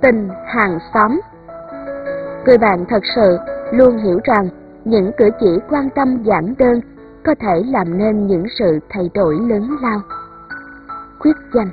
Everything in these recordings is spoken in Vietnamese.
Tình hàng xóm. Người bạn thật sự luôn hiểu rằng những cử chỉ quan tâm giản đơn có thể làm nên những sự thay đổi lớn lao. Khuyết danh.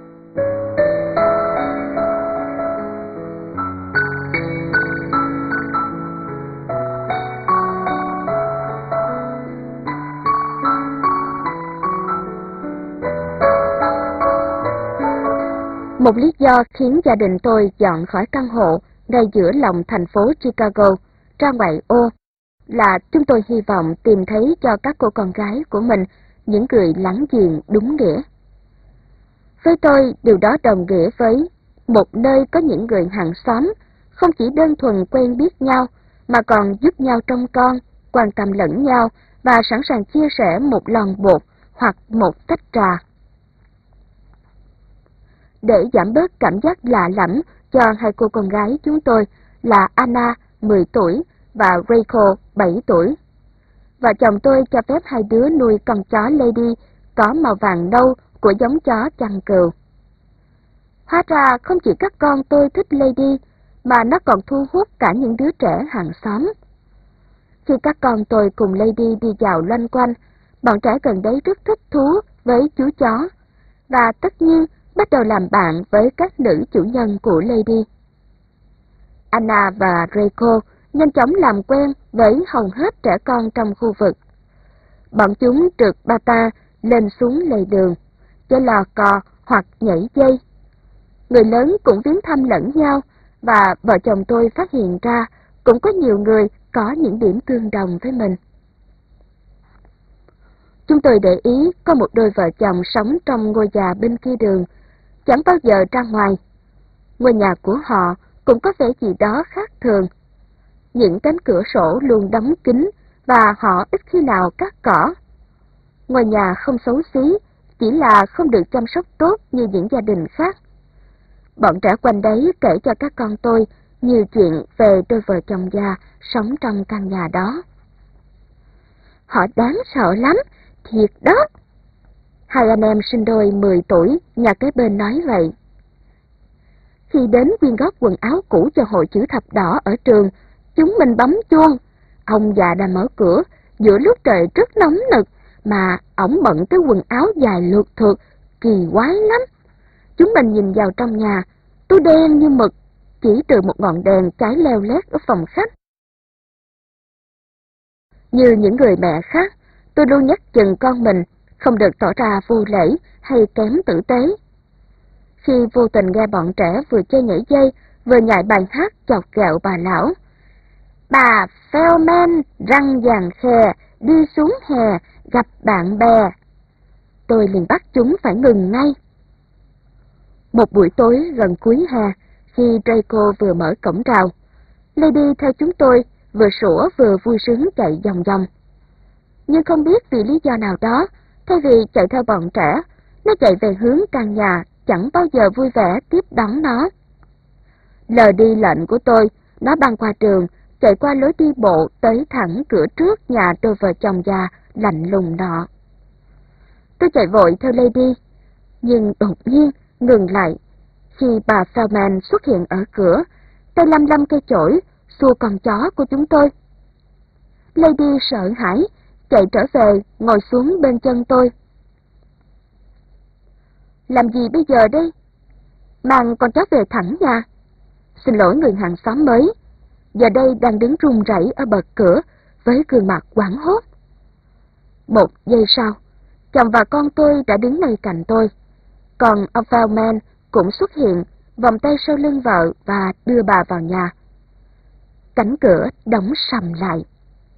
Một lý do khiến gia đình tôi dọn khỏi căn hộ ngay giữa lòng thành phố Chicago ra ngoại ô là chúng tôi hy vọng tìm thấy cho các cô con gái của mình những người láng giềng đúng nghĩa. Với tôi, điều đó đồng nghĩa với một nơi có những người hàng xóm không chỉ đơn thuần quen biết nhau mà còn giúp nhau trông con, quan tâm lẫn nhau và sẵn sàng chia sẻ một lon bột hoặc một tách trà. Để giảm bớt cảm giác lạ lẫm cho hai cô con gái chúng tôi là Anna, 10 tuổi, và Rachel, 7 tuổi. Vợ chồng tôi cho phép hai đứa nuôi con chó Lady có màu vàng nâu của giống chó chăn cừu. Hóa ra không chỉ các con tôi thích Lady, mà nó còn thu hút cả những đứa trẻ hàng xóm. Khi các con tôi cùng Lady đi dạo loanh quanh, bọn trẻ gần đấy rất thích thú với chú chó, và tất nhiên bắt đầu làm bạn với các nữ chủ nhân của Lady. Anna và Rachel nhanh chóng làm quen với hầu hết trẻ con trong khu vực. Bọn chúng trượt bata lên xuống lề đường, chơi lò cò hoặc nhảy dây. Người lớn cũng viếng thăm lẫn nhau, và vợ chồng tôi phát hiện ra cũng có nhiều người có những điểm tương đồng với mình. Chúng tôi để ý có một đôi vợ chồng sống trong ngôi nhà bên kia đường, chẳng bao giờ ra ngoài. Ngôi nhà của họ cũng có vẻ gì đó khác thường. Những cánh cửa sổ luôn đóng kín và họ ít khi nào cắt cỏ. Ngôi nhà không xấu xí, chỉ là không được chăm sóc tốt như những gia đình khác. Bọn trẻ quanh đấy kể cho các con tôi nhiều chuyện về đôi vợ chồng già sống trong căn nhà đó. Họ đáng sợ lắm, thiệt đó. Hai anh em sinh đôi 10 tuổi nhà kế bên nói vậy. Khi đến quyên góp quần áo cũ cho hội chữ thập đỏ ở trường, chúng mình bấm chuông. Ông già đã mở cửa giữa lúc trời rất nóng nực, mà ổng bận cái quần áo dài lượt thượt, kỳ quái lắm. Chúng mình nhìn vào trong nhà, tối đen như mực, chỉ trừ một ngọn đèn cháy leo lét ở phòng khách. Như những người mẹ khác, tôi luôn nhắc chừng con mình không được tỏ ra vô lễ hay kém tử tế. Khi vô tình nghe bọn trẻ vừa chơi nhảy dây, vừa nhại bài hát chọc ghẹo bà lão. Bà Feldman răng vàng khè, đi xuống hè, gặp bạn bè. Tôi liền bắt chúng phải ngừng ngay. Một buổi tối gần cuối hè, khi Draco vừa mở cổng rào, Lady theo chúng tôi vừa sủa vừa vui sướng chạy vòng vòng. Nhưng không biết vì lý do nào đó, thay vì chạy theo bọn trẻ, nó chạy về hướng căn nhà chẳng bao giờ vui vẻ tiếp đón nó. Lờ đi lệnh của tôi, nó băng qua trường, chạy qua lối đi bộ tới thẳng cửa trước nhà đôi vợ chồng già lạnh lùng nọ. Tôi chạy vội theo Lady, nhưng đột nhiên ngừng lại khi bà Feldman xuất hiện ở cửa, tay lăm lăm cây chổi, xua con chó của chúng tôi. Lady sợ hãi, chạy trở về, ngồi xuống bên chân tôi. Làm gì bây giờ đây? Mang con chó về thẳng nhà. Xin lỗi người hàng xóm mới, giờ đây đang đứng run rẩy ở bậc cửa với gương mặt hoảng hốt. Một giây sau, chồng và con tôi đã đứng ngay cạnh tôi, còn ông Feldman cũng xuất hiện, vòng tay sau lưng vợ và đưa bà vào nhà. Cánh cửa đóng sầm lại.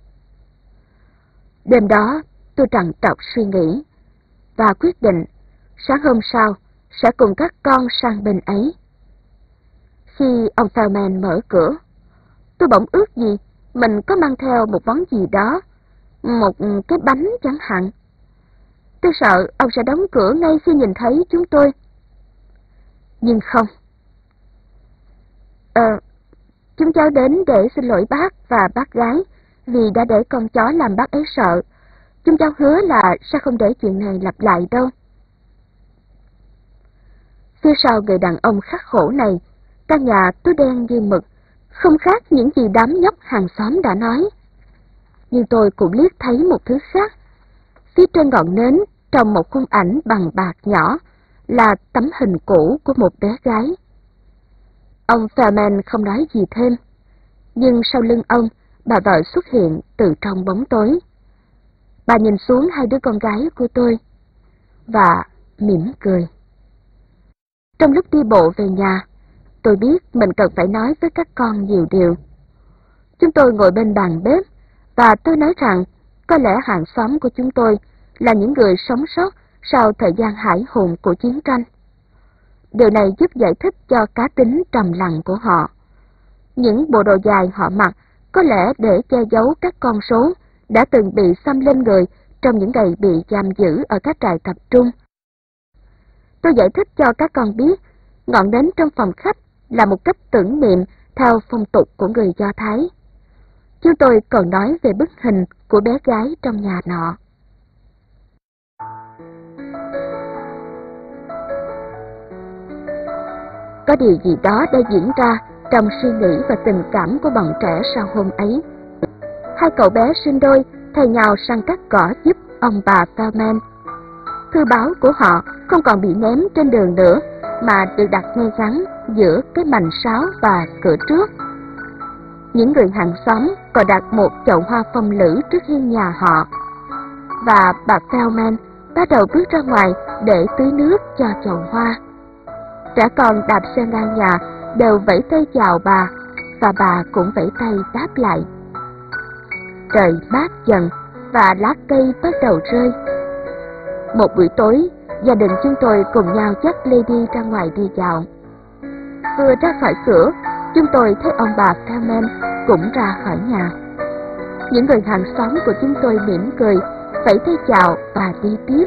Đêm đó, tôi trằn trọc suy nghĩ và quyết định sáng hôm sau sẽ cùng các con sang bên ấy. Khi ông Feldman mở cửa, tôi bỗng ước gì mình có mang theo một món gì đó, một cái bánh chẳng hạn. Tôi sợ ông sẽ đóng cửa ngay khi nhìn thấy chúng tôi. Nhưng không. Chúng cháu đến để xin lỗi bác và bác gái vì đã để con chó làm bác ấy sợ. Chúng cháu hứa là sẽ không để chuyện này lặp lại đâu. Phía sau người đàn ông khắc khổ này, Căn nhà tối đen như mực, không khác những gì đám nhóc hàng xóm đã nói. Nhưng tôi cũng liếc thấy một thứ khác. Phía trên ngọn nến, trong một khung ảnh bằng bạc nhỏ, là tấm hình cũ của một bé gái. Ông Fairman không nói gì thêm, nhưng sau lưng ông, bà vợ xuất hiện từ trong bóng tối. Bà nhìn xuống hai đứa con gái của tôi, và mỉm cười. Trong lúc đi bộ về nhà, tôi biết mình cần phải nói với các con nhiều điều. Chúng tôi ngồi bên bàn bếp, và tôi nói rằng có lẽ hàng xóm của chúng tôi là những người sống sót sau thời gian hải hùng của chiến tranh. Điều này giúp giải thích cho cá tính trầm lặng của họ. Những bộ đồ dài họ mặc có lẽ để che giấu các con số đã từng bị xăm lên người trong những ngày bị giam giữ ở các trại tập trung. Tôi giải thích cho các con biết ngọn nến trong phòng khách là một cách tưởng niệm theo phong tục của người Do Thái. Chúng tôi còn nói về bức hình của bé gái trong nhà nọ. Có điều gì đó đã diễn ra trong suy nghĩ và tình cảm của bọn trẻ sau hôm ấy. Hai cậu bé sinh đôi thay nhau săn cắt cỏ giúp ông bà Fairman. Thư báo của họ không còn bị ném trên đường nữa, mà được đặt ngay ngắn giữa cái mành sáo và cửa trước. Những người hàng xóm còn đặt một chậu hoa phong lữ trước hiên nhà họ. Và bà Fairman bắt đầu bước ra ngoài để tưới nước cho chậu hoa. Trẻ con đạp xe ngang nhà đều vẫy tay chào bà, và bà cũng vẫy tay đáp lại. Trời mát dần và lá cây bắt đầu rơi. Một buổi tối, gia đình chúng tôi cùng nhau dắt Lady ra ngoài đi dạo. Vừa ra khỏi cửa, chúng tôi thấy ông bà Fairman cũng ra khỏi nhà. Những người hàng xóm của chúng tôi mỉm cười, vẫy tay chào và đi tiếp.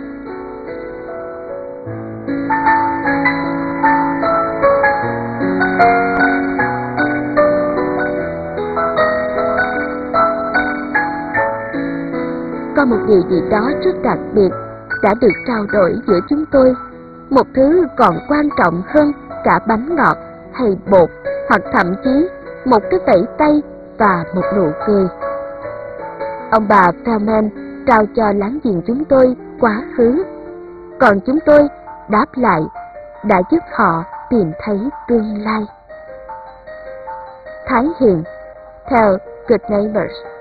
Có một điều gì đó rất đặc biệt đã được trao đổi giữa chúng tôi, một thứ còn quan trọng hơn cả bánh ngọt hay bột, hoặc thậm chí một cái vẫy tay và một nụ cười. Ông bà Fairman trao cho láng giềng chúng tôi quá khứ, còn chúng tôi đáp lại đã giúp họ tìm thấy tương lai. Thái Hiền, theo Good Neighbors.